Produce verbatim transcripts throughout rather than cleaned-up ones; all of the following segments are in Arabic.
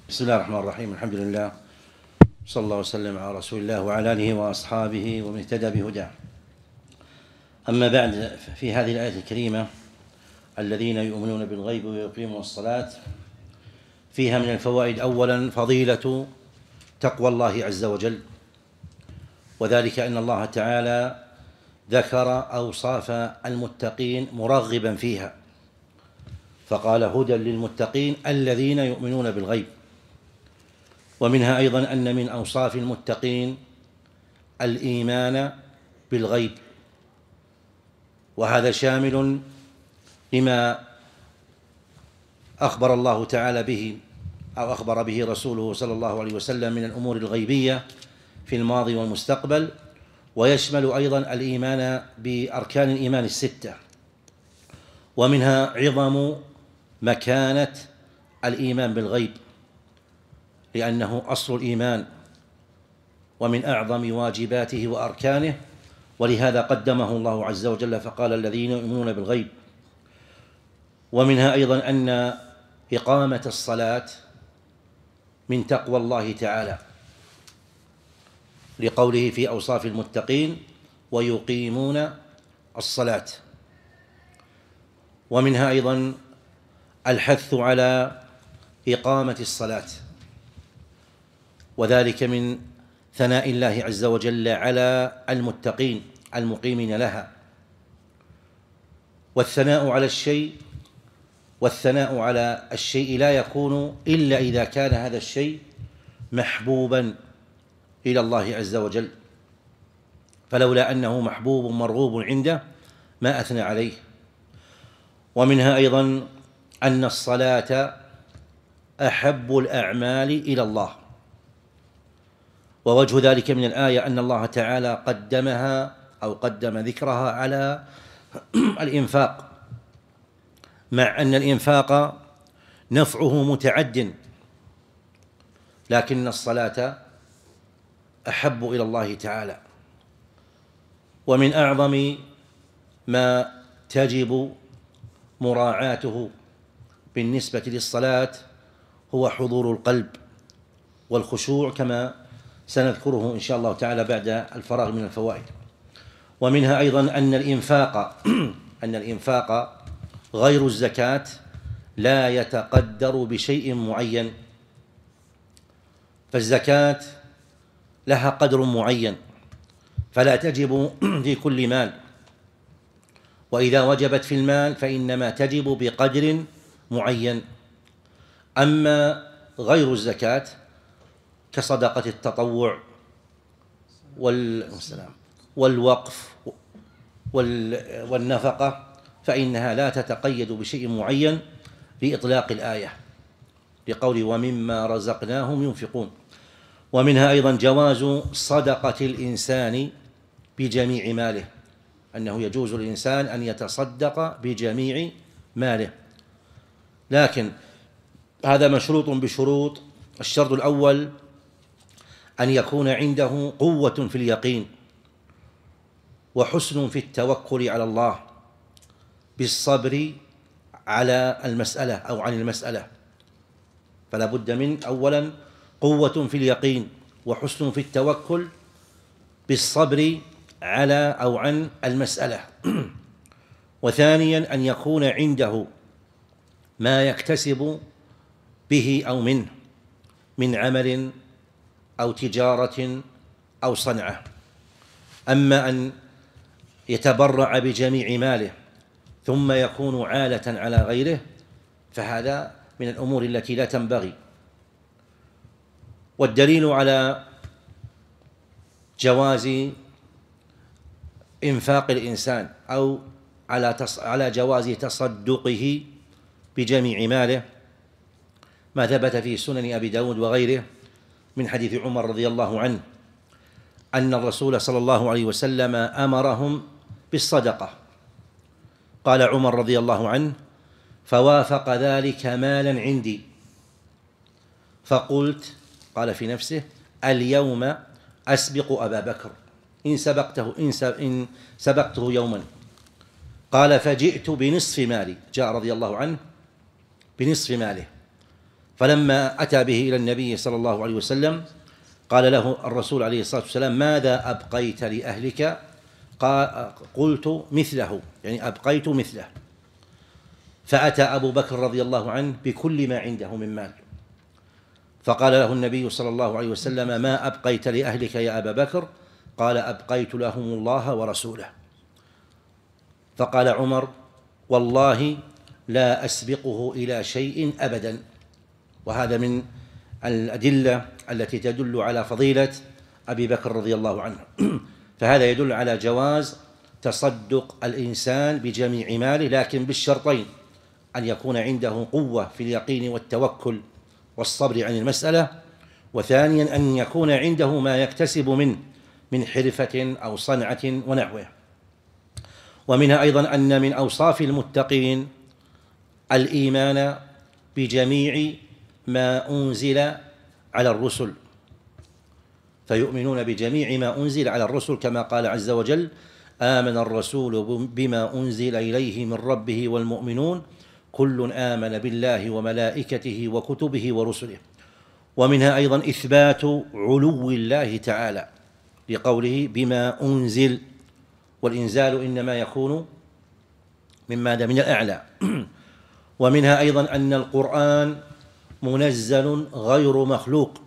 بسم الله الرحمن الرحيم. الحمد لله، صلى الله وسلم على رسول الله وعلى آله وأصحابه ومن اهتدى بهداه. أما بعد، في هذه الآية الكريمة الذين يؤمنون بالغيب ويقيمون الصلاة فيها من الفوائد أولا فضيلة تقوى الله عز وجل، وذلك أن الله تعالى ذكر أوصاف المتقين مرغبا فيها، فقال هدى للمتقين الذين يؤمنون بالغيب. ومنها أيضا أن من أوصاف المتقين الإيمان بالغيب، وهذا شامل لما أخبر الله تعالى به أو أخبر به رسوله صلى الله عليه وسلم من الأمور الغيبية في الماضي والمستقبل، ويشمل أيضا الإيمان بأركان الإيمان الستة، ومنها عظم مكانة الإيمان بالغيب، لأنه أصل الإيمان ومن أعظم واجباته وأركانه، ولهذا قدمه الله عز وجل فقال الذين يؤمنون بالغيب. ومنها أيضا أن إقامة الصلاة من تقوى الله تعالى، لقوله في أوصاف المتقين ويقيمون الصلاة. ومنها أيضا الحث على إقامة الصلاة، وذلك من ثناء الله عز وجل على المتقين المقيمين لها. والثناء على الشيء والثناء على الشيء لا يكون إلا إذا كان هذا الشيء محبوبا إلى الله عز وجل، فلولا أنه محبوب مرغوب عنده ما أثنى عليه. ومنها أيضا أن الصلاة أحب الأعمال إلى الله، ووجه ذلك من الآية أن الله تعالى قدمها أو قدم ذكرها على الإنفاق، مع أن الإنفاق نفعه متعد، لكن الصلاة أحب إلى الله تعالى. ومن أعظم ما تجب مراعاته بالنسبة للصلاة هو حضور القلب والخشوع، كما سنذكره إن شاء الله تعالى بعد الفراغ من الفوائد. ومنها أيضا أن الإنفاق أن الإنفاق غير الزكاة لا يتقدر بشيء معين، فالزكاة لها قدر معين فلا تجب في كل مال، وإذا وجبت في المال فإنما تجب بقدر معين. أما غير الزكاة كصدقة التطوع والوقف والنفقة فإنها لا تتقيد بشيء معين بإطلاق الآية، لقول ومما رزقناهم ينفقون. ومنها أيضا جواز صدقة الإنسان بجميع ماله، أنه يجوز للإنسان أن يتصدق بجميع ماله، لكن هذا مشروط بشروط. الشرط الأول أن يكون عنده قوة في اليقين وحسن في التوكل على الله بالصبر على المسألة أو عن المسألة، فلا بد من أولا قوة في اليقين وحسن في التوكل بالصبر على أو عن المسألة. وثانيا أن يكون عنده ما يكتسب به أو منه من عمل أو تجارة أو صنعة. أما أن يتبرع بجميع ماله ثم يكون عالة على غيره فهذا من الأمور التي لا تنبغي. والدليل على جواز إنفاق الإنسان أو على على جواز تصدقه بجميع ماله ما ثبت في سنن أبي داود وغيره من حديث عمر رضي الله عنه أن الرسول صلى الله عليه وسلم أمرهم بالصدقة. قال عمر رضي الله عنه فوافق ذلك مالا عندي، فقلت قال في نفسه اليوم أسبق أبا بكر إن سبقته إن سبقته يوما. قال فجئت بنصف مالي، جاء رضي الله عنه بنصف ماله، فلما أتى به إلى النبي صلى الله عليه وسلم قال له الرسول عليه الصلاة والسلام: ماذا أبقيت لأهلك؟ قال: قلت مثله، يعني أبقيت مثله. فأتى أبو بكر رضي الله عنه بكل ما عنده من مال، فقال له النبي صلى الله عليه وسلم: ما أبقيت لأهلك يا أبا بكر؟ قال: أبقيت لهم الله ورسوله. فقال عمر: والله لا أسبقه إلى شيء أبدا. وهذا من الأدلة التي تدل على فضيلة أبي بكر رضي الله عنه. فهذا يدل على جواز تصدق الإنسان بجميع ماله، لكن بالشرطين: أن يكون عنده قوة في اليقين والتوكل والصبر عن المسألة، وثانيا أن يكون عنده ما يكتسب من من حرفة أو صنعة ونحوه. ومنها أيضا أن من أوصاف المتقين الإيمان بجميع ما أنزل على الرسل، فيؤمنون بجميع ما أنزل على الرسل كما قال عز وجل: آمن الرسول بما أنزل إليه من ربه والمؤمنون كل آمن بالله وملائكته وكتبه ورسله. ومنها أيضا إثبات علو الله تعالى لقوله بما أنزل، والإنزال إنما يكون من ماذا؟ من الأعلى. ومنها أيضا أن القرآن منزل غير مخلوق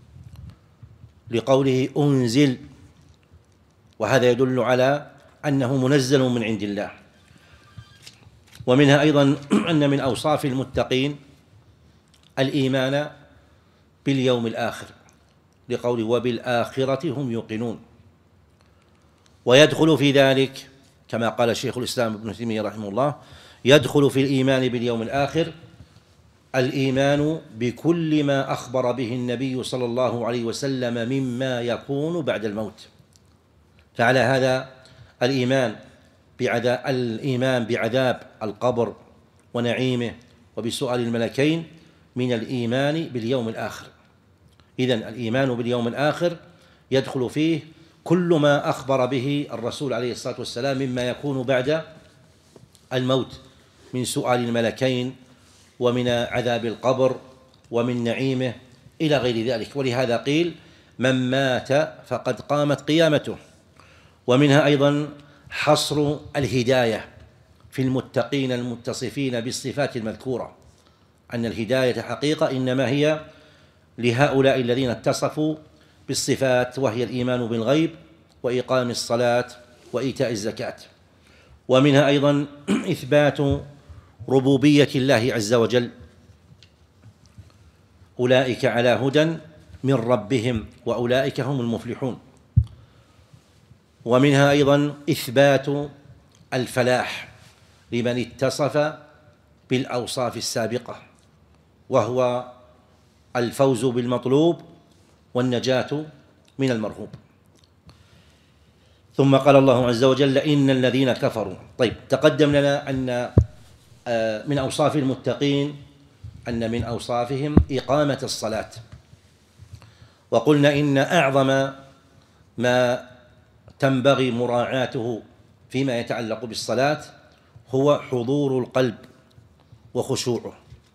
لقوله أنزل، وهذا يدل على أنه منزل من عند الله. ومنها أيضا أن من أوصاف المتقين الإيمان باليوم الآخر لقوله وبالآخرة هم يوقنون. ويدخل في ذلك كما قال شيخ الإسلام ابن تيمية رحمه الله: يدخل في الإيمان باليوم الآخر الإيمان بكل ما أخبر به النبي صلى الله عليه وسلم مما يكون بعد الموت. فعلى هذا الإيمان بعذاب الإيمان بعذاب القبر ونعيمه وبسؤال الملكين من الإيمان باليوم الآخر. إذن الإيمان باليوم الآخر يدخل فيه كل ما أخبر به الرسول عليه الصلاة والسلام مما يكون بعد الموت من سؤال الملكين ومن عذاب القبر ومن نعيمه إلى غير ذلك. ولهذا قيل: من مات فقد قامت قيامته. ومنها أيضا حصر الهداية في المتقين المتصفين بالصفات المذكورة، أن الهداية حقيقة إنما هي لهؤلاء الذين اتصفوا بالصفات، وهي الإيمان بالغيب وإقام الصلاة وإيتاء الزكاة. ومنها أيضا إثبات ربوبية الله عز وجل: أولئك على هدى من ربهم وأولئك هم المفلحون. ومنها أيضا إثبات الفلاح لمن اتصف بالأوصاف السابقة، وهو الفوز بالمطلوب والنجاة من المرهوب. ثم قال الله عز وجل: إن الذين كفروا. طيب، تقدم لنا أن من أوصاف المتقين أن من أوصافهم إقامة الصلاة، وقلنا إن أعظم ما تنبغي مراعاته فيما يتعلق بالصلاة هو حضور القلب وخشوعه.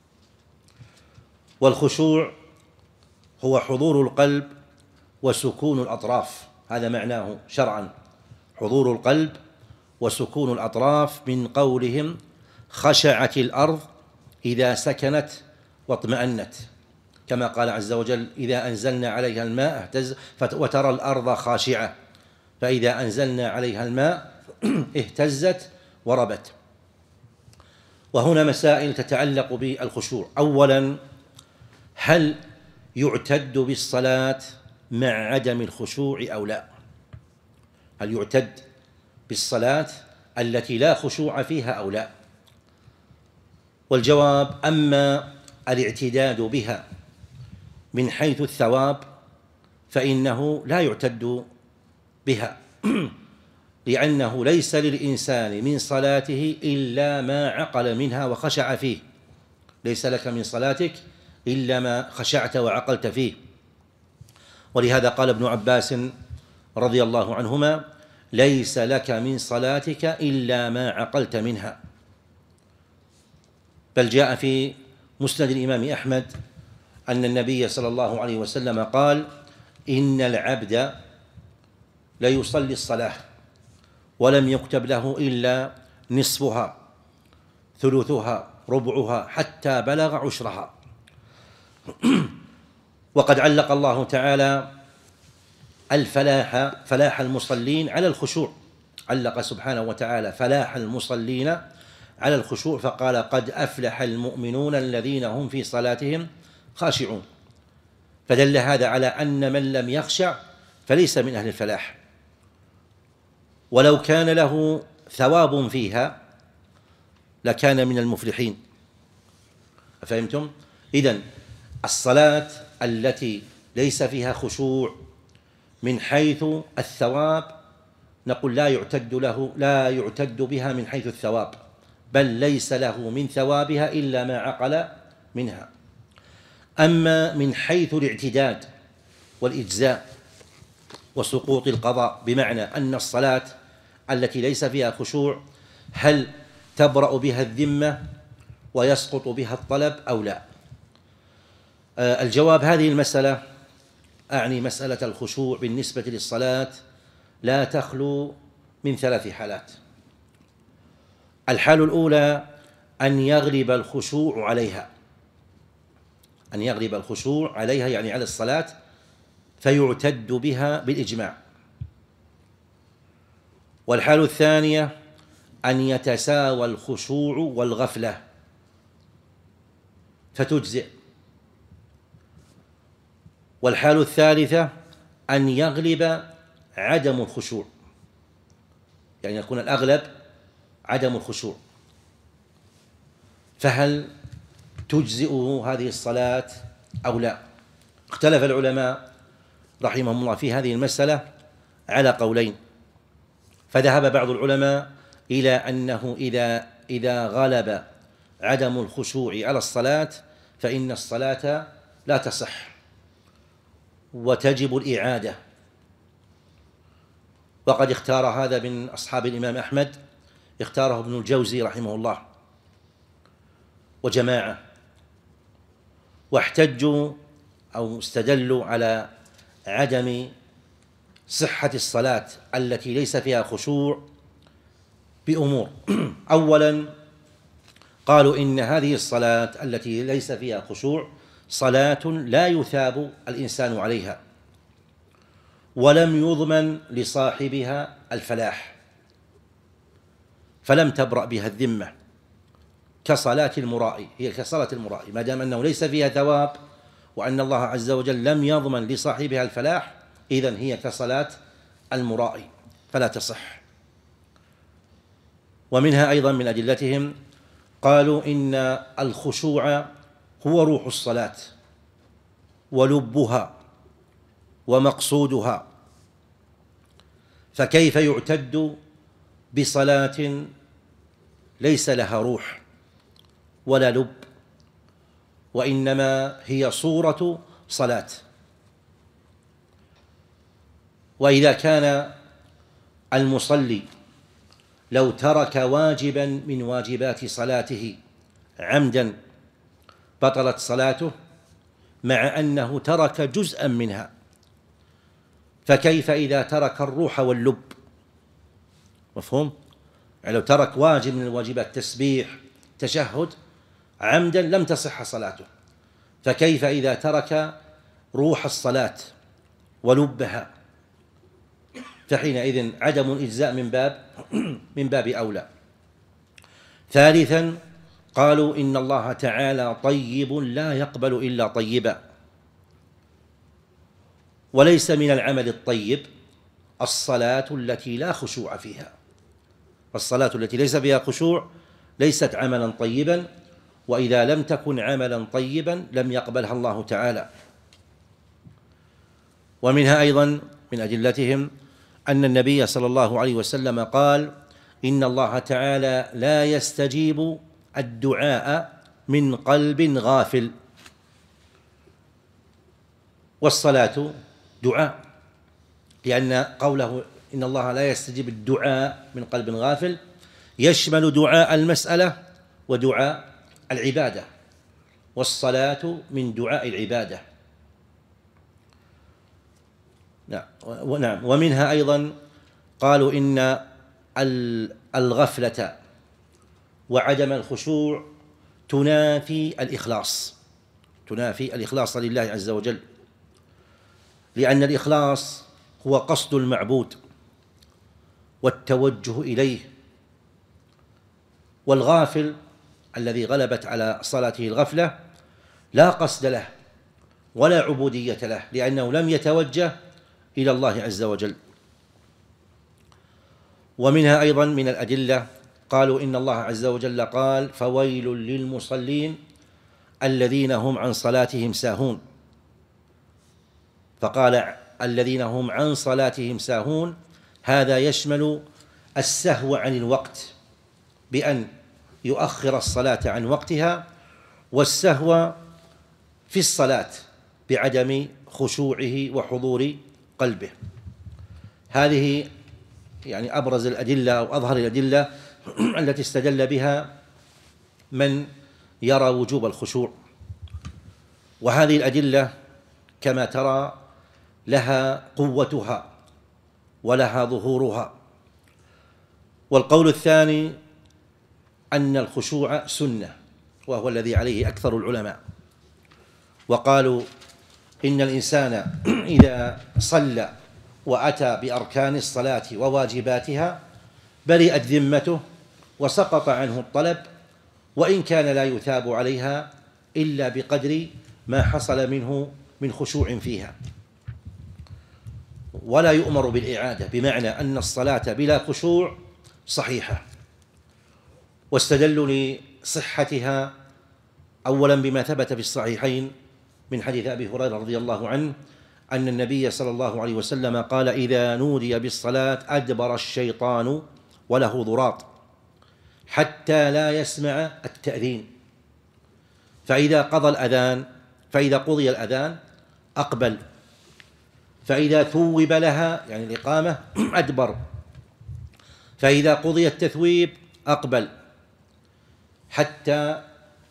والخشوع هو حضور القلب وسكون الأطراف، هذا معناه شرعا: حضور القلب وسكون الأطراف، من قولهم خشعت الأرض إذا سكنت واطمأنت، كما قال عز وجل: إذا أنزلنا عليها الماء اهتز وترى الأرض خاشعة، فإذا أنزلنا عليها الماء اهتزت وربت. وهنا مسائل تتعلق بالخشوع. أولا، هل يعتد بالصلاة مع عدم الخشوع أو لا؟ هل يعتد بالصلاة التي لا خشوع فيها أو لا؟ والجواب: أما الاعتداد بها من حيث الثواب فإنه لا يعتد بها، لأنه ليس للإنسان من صلاته إلا ما عقل منها وخشع فيه. ليس لك من صلاتك إلا ما خشعت وعقلت فيه. ولهذا قال ابن عباس رضي الله عنهما: ليس لك من صلاتك إلا ما عقلت منها. بل جاء في مسند الإمام أحمد أن النبي صلى الله عليه وسلم قال: إن العبد ليصلي الصلاة ولم يكتب له إلا نصفها ثلثها ربعها حتى بلغ عشرها. وقد علق الله تعالى الفلاح فلاح المصلين على الخشوع، علق سبحانه وتعالى فلاح المصلين على الخشوع فقال: قد أفلح المؤمنون الذين هم في صلاتهم خاشعون. فدل هذا على أن من لم يخشع فليس من أهل الفلاح، ولو كان له ثواب فيها لكان من المفلحين. فهمتم؟ إذن الصلاة التي ليس فيها خشوع من حيث الثواب نقول لا يعتد له لا يعتد بها من حيث الثواب، بل ليس له من ثوابها إلا ما عقل منها. أما من حيث الاعتداد والإجزاء وسقوط القضاء، بمعنى أن الصلاة التي ليس فيها خشوع هل تبرأ بها الذمة ويسقط بها الطلب أو لا؟ الجواب: هذه المسألة، أعني مسألة الخشوع بالنسبة للصلاة، لا تخلو من ثلاث حالات. الحال الأولى أن يغلب الخشوع عليها، أن يغلب الخشوع عليها يعني على الصلاة، فيعتد بها بالإجماع. والحال الثانية أن يتساوى الخشوع والغفلة فتجزئ. والحال الثالثة أن يغلب عدم الخشوع، يعني يكون الأغلب عدم الخشوع، فهل تجزئه هذه الصلاة أو لا؟ اختلف العلماء رحمهم الله في هذه المسألة على قولين. فذهب بعض العلماء إلى أنه إذا إذا غلب عدم الخشوع على الصلاة فإن الصلاة لا تصح وتجب الإعادة. وقد اختار هذا من أصحاب الإمام أحمد، اختاره ابن الجوزي رحمه الله وجماعة، واحتجوا أو استدلوا على عدم صحة الصلاة التي ليس فيها خشوع بأمور. أولا قالوا إن هذه الصلاة التي ليس فيها خشوع صلاة لا يثاب الإنسان عليها، ولم يضمن لصاحبها الفلاح، فلم تبرأ بها الذمة، كصلاة المرائي، هي كصلاة المرائي ما دام أنه ليس فيها ثواب وأن الله عز وجل لم يضمن لصاحبها الفلاح، إذن هي كصلاة المرائي فلا تصح. ومنها أيضا من أدلتهم قالوا إن الخشوع هو روح الصلاة ولبها ومقصودها، فكيف يعتد بصلاة ليس لها روح ولا لب، وإنما هي صورة صلاة؟ وإذا كان المصلي لو ترك واجبا من واجبات صلاته عمدا بطلت صلاته، مع أنه ترك جزءا منها، فكيف إذا ترك الروح واللب؟ مفهوم؟ يعني لو ترك واجب من الواجبات تسبيح تشهد عمدا لم تصح صلاته، فكيف إذا ترك روح الصلاة ولبها؟ فحينئذ عدم الإجزاء من باب من باب أولى. ثالثا قالوا إن الله تعالى طيب لا يقبل إلا طيبا، وليس من العمل الطيب الصلاة التي لا خشوع فيها. الصلاة التي ليس فيها خشوع ليست عملا طيبا، وإذا لم تكن عملا طيبا لم يقبلها الله تعالى. ومنها أيضا من أدلتهم أن النبي صلى الله عليه وسلم قال: إن الله تعالى لا يستجيب الدعاء من قلب غافل. والصلاة دعاء، لأن قوله إن الله لا يستجيب الدعاء من قلب غافل يشمل دعاء المسألة ودعاء العبادة. والصلاة من دعاء العبادة. نعم. ومنها أيضا قالوا إن الغفلة وعدم الخشوع تنافي الإخلاص تنافي الإخلاص لله عز وجل، لأن الإخلاص هو قصد المعبود والتوجه إليه، والغافل الذي غلبت على صلاته الغفلة لا قصد له ولا عبودية له، لأنه لم يتوجه إلى الله عز وجل. ومنها أيضا من الأدلة قالوا إن الله عز وجل قال: فويل للمصلين الذين هم عن صلاتهم ساهون. فقال الذين هم عن صلاتهم ساهون، هذا يشمل السهو عن الوقت بأن يؤخر الصلاة عن وقتها، والسهو في الصلاة بعدم خشوعه وحضور قلبه. هذه يعني أبرز الأدلة أو أظهر الأدلة التي استدل بها من يرى وجوب الخشوع. وهذه الأدلة كما ترى لها قوتها ولها ظهورها. والقول الثاني أن الخشوع سنة، وهو الذي عليه أكثر العلماء، وقالوا إن الإنسان إذا صلى وأتى بأركان الصلاة وواجباتها برئت ذمته وسقط عنه الطلب، وإن كان لا يثاب عليها إلا بقدر ما حصل منه من خشوع فيها، ولا يؤمر بالإعادة، بمعنى أن الصلاة بلا خشوع صحيحة. واستدلوا لصحتها أولا بما ثبت في الصحيحين من حديث أبي هريرة رضي الله عنه أن النبي صلى الله عليه وسلم قال: إذا نودي بالصلاة أدبر الشيطان وله ضراط حتى لا يسمع التأذين، فإذا قضى الأذان فإذا قضي الأذان أقبل، فإذا ثوب لها يعني الإقامة أدبر، فإذا قضي التثويب أقبل، حتى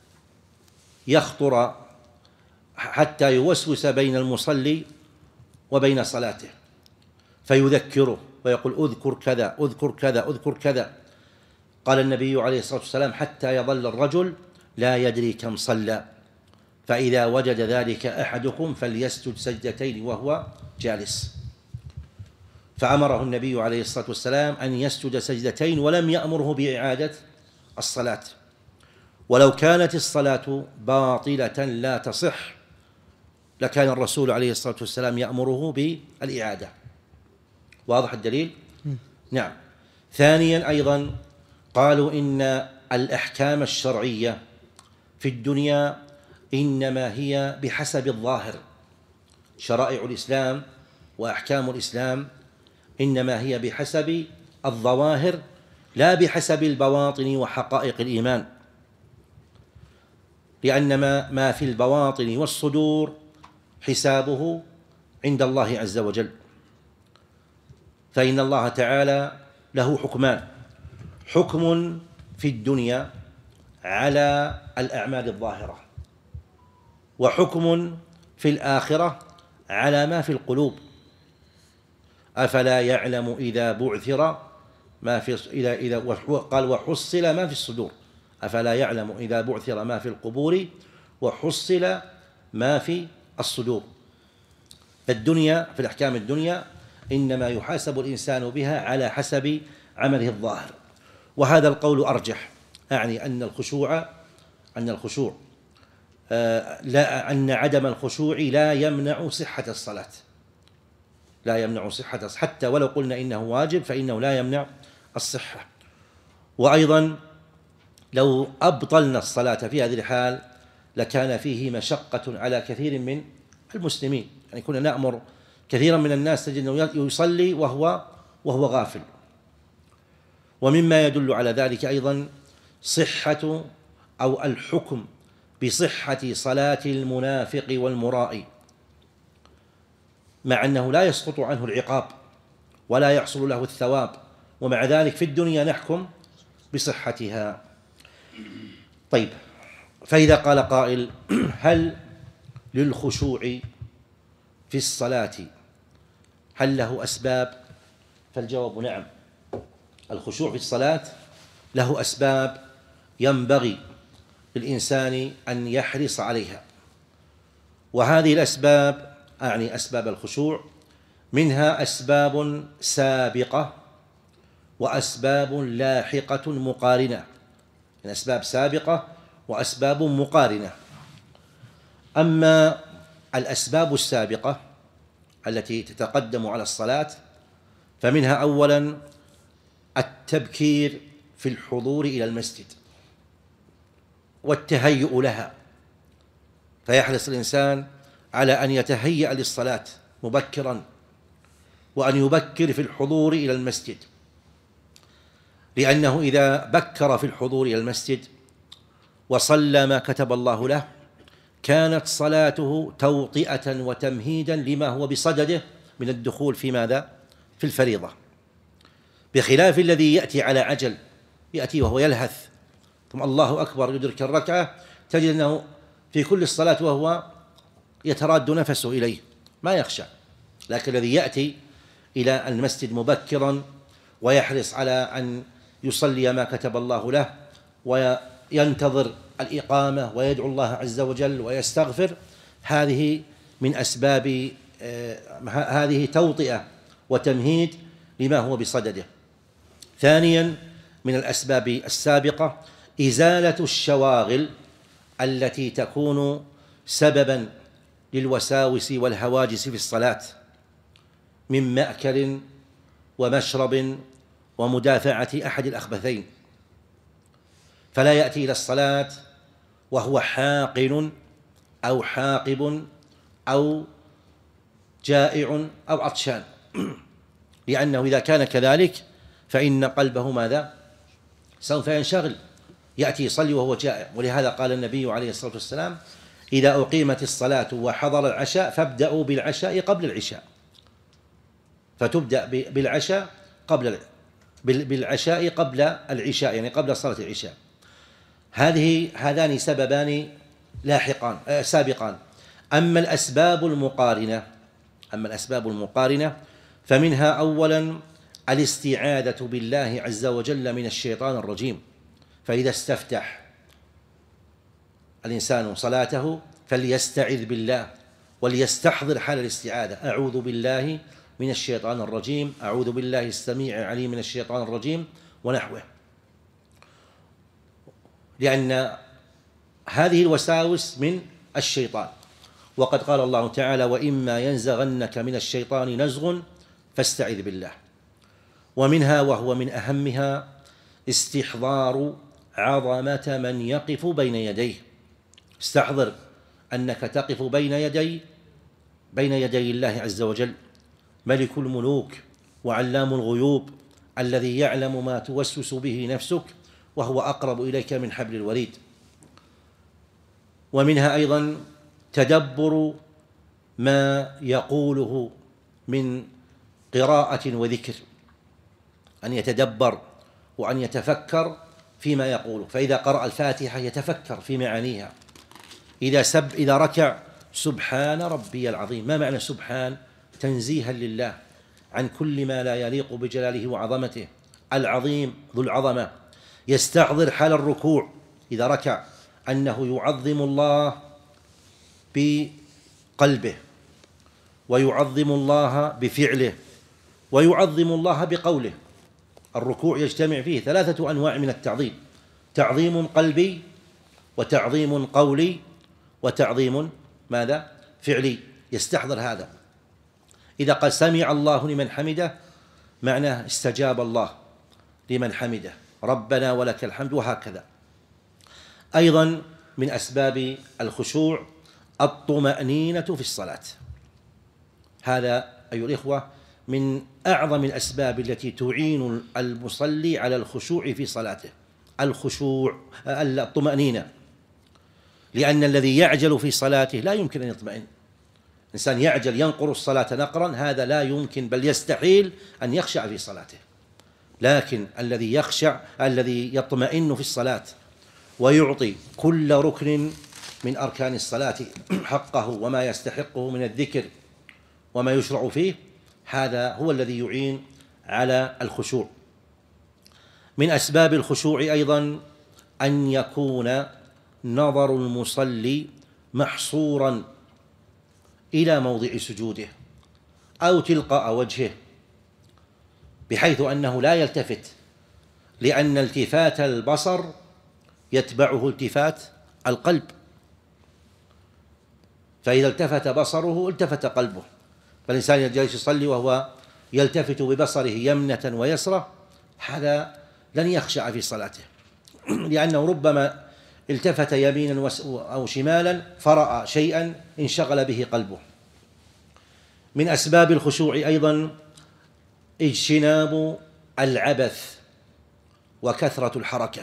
يخطر حتى يوسوس بين المصلي وبين صلاته فيذكره ويقول: أذكر كذا أذكر كذا أذكر كذا. قال النبي عليه الصلاة والسلام: حتى يظل الرجل لا يدري كم صلى، فإذا وجد ذلك أحدكم فليسجد سجدتين وهو جالس. فأمره النبي عليه الصلاة والسلام أن يسجد سجدتين، ولم يأمره بإعادة الصلاة. ولو كانت الصلاة باطلة لا تصح لكان الرسول عليه الصلاة والسلام يأمره بالإعادة. واضح الدليل؟ نعم. ثانيا أيضا قالوا إن الأحكام الشرعية في الدنيا إنما هي بحسب الظاهر، شرائع الإسلام وأحكام الإسلام إنما هي بحسب الظواهر لا بحسب البواطن وحقائق الإيمان، لأن ما في البواطن والصدور حسابه عند الله عز وجل. فإن الله تعالى له حكمان: حكم في الدنيا على الأعمال الظاهرة، وحكم في الآخرة على ما في القلوب. أفلا يعلم إذا بعثر ما في إذا إذا قال وحصل ما في الصدور، أفلا يعلم إذا بعثر ما في القبور وحصل ما في الصدور. فالدنيا في الأحكام الدنيا إنما يحاسب الإنسان بها على حسب عمله الظاهر. وهذا القول أرجح، أعني أن الخشوع أن الخشوع آه لا أن عدم الخشوع لا يمنع صحة الصلاة، لا يمنع صحة، حتى ولو قلنا إنه واجب فإنه لا يمنع الصحة. وأيضا لو أبطلنا الصلاة في هذه الحال لكان فيه مشقة على كثير من المسلمين، يعني كنا نأمر كثيرا من الناس تجد أنه يصلي وهو وهو غافل. ومما يدل على ذلك أيضا صحة أو الحكم بصحة صلاة المنافق والمرائي، مع أنه لا يسقط عنه العقاب ولا يحصل له الثواب، ومع ذلك في الدنيا نحكم بصحتها. طيب، فإذا قال قائل: هل للخشوع في الصلاة هل له أسباب؟ فالجواب نعم، الخشوع في الصلاة له أسباب ينبغي للإنسان أن يحرص عليها، وهذه الأسباب أعني أسباب الخشوع منها أسباب سابقة وأسباب لاحقة مقارنة، من أسباب سابقة وأسباب مقارنة. أما الأسباب السابقة التي تتقدم على الصلاة فمنها أولا التبكير في الحضور إلى المسجد والتهيؤ لها، فيحرص الإنسان على أن يتهيأ للصلاة مبكرا وأن يبكر في الحضور إلى المسجد، لأنه إذا بكر في الحضور إلى المسجد وصلى ما كتب الله له كانت صلاته توطئة وتمهيدا لما هو بصدده من الدخول في ماذا؟ في الفريضة، بخلاف الذي يأتي على عجل، يأتي وهو يلهث ثم الله أكبر يدرك الركعة، تجد أنه في كل الصلاة وهو يتراد نفسه إليه ما يخشى. لكن الذي يأتي إلى المسجد مبكرا ويحرص على أن يصلي ما كتب الله له وينتظر الإقامة ويدعو الله عز وجل ويستغفر، هذه من أسباب آه هذه توطئة وتمهيد لما هو بصدده. ثانيا من الأسباب السابقة إزالة الشواغل التي تكون سببا للوساوس والهواجس في الصلاة من مأكل ومشرب ومدافعة أحد الأخبثين، فلا يأتي إلى الصلاة وهو حاقن أو حاقب أو جائع أو عطشان، لأنه إذا كان كذلك فإن قلبه ماذا؟ سوف ينشغل، يأتي يصلي وهو جائع. ولهذا قال النبي عليه الصلاة والسلام: إذا أقيمت الصلاة وحضر العشاء فابدأوا بالعشاء قبل العشاء، فتبدأ بالعشاء قبل بالعشاء قبل العشاء، يعني قبل صلاة العشاء. هذه هذان سببان لاحقان آه سابقان. أما الأسباب المقارنة أما الأسباب المقارنة فمنها أولا الاستعاذة بالله عز وجل من الشيطان الرجيم، فإذا استفتح الإنسان صلاته فليستعذ بالله وليستحضر حال الاستعاذة: أعوذ بالله من الشيطان الرجيم، أعوذ بالله السميع العليم من الشيطان الرجيم ونحوه، لأن هذه الوساوس من الشيطان. وقد قال الله تعالى: وإما ينزغنك من الشيطان نزغ فاستعذ بالله. ومنها وهو من أهمها استحضار عظمة من يقف بين يديه، استحضر أنك تقف بين يدي بين يدي الله عز وجل، ملك الملوك وعلام الغيوب الذي يعلم ما توسوس به نفسك وهو أقرب إليك من حبل الوريد. ومنها أيضا تدبر ما يقوله من قراءة وذكر، أن يتدبر وأن يتفكر فيما يقوله، فإذا قرأ الفاتحة يتفكر في معانيها، إذا سب إذا ركع سبحان ربي العظيم. ما معنى سبحان؟ تنزيها لله عن كل ما لا يليق بجلاله وعظمته، العظيم ذو العظمة. يستحضر حال الركوع إذا ركع أنه يعظم الله بقلبه ويعظم الله بفعله ويعظم الله بقوله. الركوع يجتمع فيه ثلاثة أنواع من التعظيم: تعظيم قلبي وتعظيم قولي وتعظيم ماذا؟ فعلي. يستحضر هذا. إذا قال سمع الله لمن حمده معناه استجاب الله لمن حمده، ربنا ولك الحمد، وهكذا. أيضا من أسباب الخشوع الطمأنينة في الصلاة، هذا أيها الإخوة من أعظم الأسباب التي تعين المصلي على الخشوع في صلاته، الخشوع الطمأنينة، لأن الذي يعجل في صلاته لا يمكن أن يطمئن. إنسان يعجل ينقر الصلاة نقرا، هذا لا يمكن بل يستحيل أن يخشع في صلاته. لكن الذي يخشع الذي يطمئن في الصلاة ويعطي كل ركن من أركان الصلاة حقه وما يستحقه من الذكر وما يشرع فيه، هذا هو الذي يعين على الخشوع. من أسباب الخشوع أيضا أن يكون نظر المصلي محصورا إلى موضع سجوده أو تلقاء وجهه، بحيث أنه لا يلتفت، لأن التفات البصر يتبعه التفات القلب، فإذا التفت بصره التفت قلبه. فالإنسان جالس يصلي وهو يلتفت ببصره يمنة ويسرة، هذا لن يخشع في صلاته، لأنه ربما التفت يمينا أو شمالا فرأى شيئا انشغل به قلبه. من أسباب الخشوع أيضا اجتناب العبث وكثرة الحركة،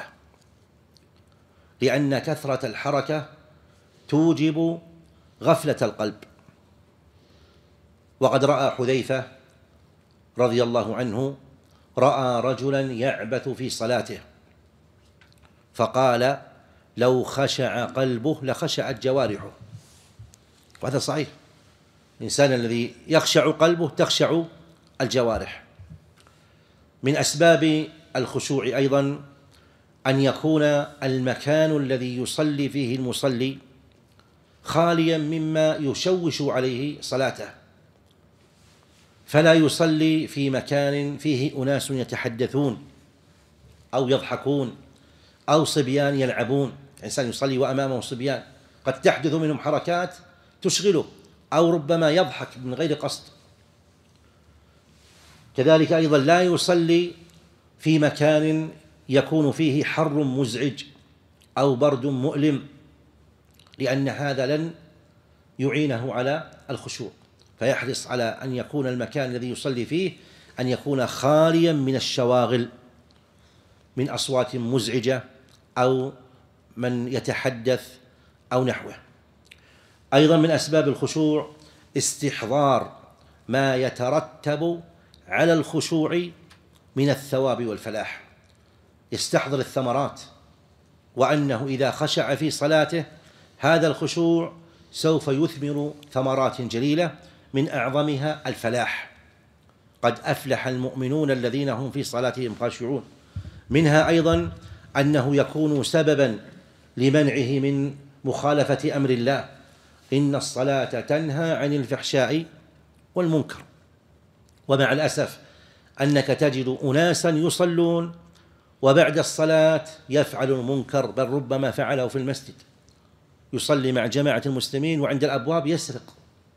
لأن كثرة الحركة توجب غفلة القلب. وقد رأى حذيفة رضي الله عنه رأى رجلا يعبث في صلاته فقال: لو خشع قلبه لخشعت جوارحه. وهذا صحيح، الإنسان الذي يخشع قلبه تخشع الجوارح. من أسباب الخشوع أيضا أن يكون المكان الذي يصلي فيه المصلي خاليا مما يشوش عليه صلاته، فلا يصلي في مكان فيه أناس يتحدثون أو يضحكون أو صبيان يلعبون. الإنسان يصلي وأمامه صبيان قد تحدث منهم حركات تشغله، أو ربما يضحك من غير قصد. كذلك أيضا لا يصلي في مكان يكون فيه حر مزعج أو برد مؤلم، لأن هذا لن يعينه على الخشوع، فيحرص على أن يكون المكان الذي يصلي فيه أن يكون خاليا من الشواغل، من أصوات مزعجة أو من يتحدث أو نحوه. أيضا من أسباب الخشوع استحضار ما يترتب على الخشوع من الثواب والفلاح، يستحضر الثمرات، وأنه إذا خشع في صلاته هذا الخشوع سوف يثمر ثمرات جليلة، من أعظمها الفلاح. قد أفلح المؤمنون الذين هم في صلاتهم خاشعون. منها أيضا أنه يكون سببا لمنعه من مخالفة أمر الله، إن الصلاة تنهى عن الفحشاء والمنكر. ومع الأسف أنك تجد أناسا يصلون وبعد الصلاة يفعل المنكر، بل ربما فعله في المسجد، يصلي مع جماعة المسلمين وعند الأبواب يسرق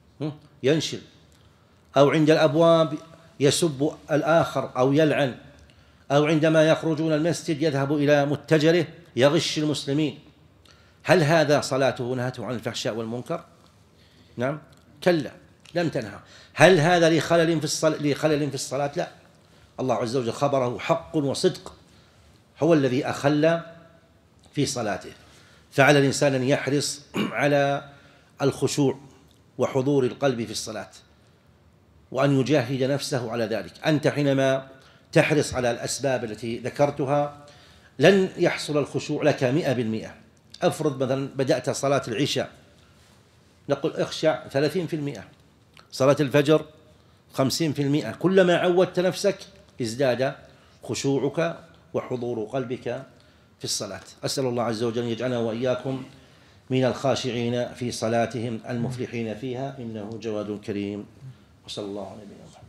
ينشل، أو عند الأبواب يسب الآخر أو يلعن، أو عندما يخرجون المسجد يذهب إلى متجره يغش المسلمين. هل هذا صلاته نهته عن الفحشاء والمنكر؟ نعم، كلا، لم تنهى. هل هذا لخلل في الصلاة؟ لخلل في الصلاة؟ لا، الله عز وجل خبره حق وصدق، هو الذي أخل في صلاته. فعلى الإنسان أن يحرص على الخشوع وحضور القلب في الصلاة، وأن يجاهد نفسه على ذلك. أنت حينما تحرص على الأسباب التي ذكرتها لن يحصل الخشوع لك مئة بالمئة. أفرض مثلا بدأت صلاة العشاء، نقول اخشع ثلاثين في المئة، صلاة الفجر خمسين في المئة. كلما عودت نفسك ازداد خشوعك وحضور قلبك في الصلاة. أسأل الله عز وجل أن يجعلنا وإياكم من الخاشعين في صلاتهم المفلحين فيها، إنه جواد كريم. وصلى الله على نبينا محمد.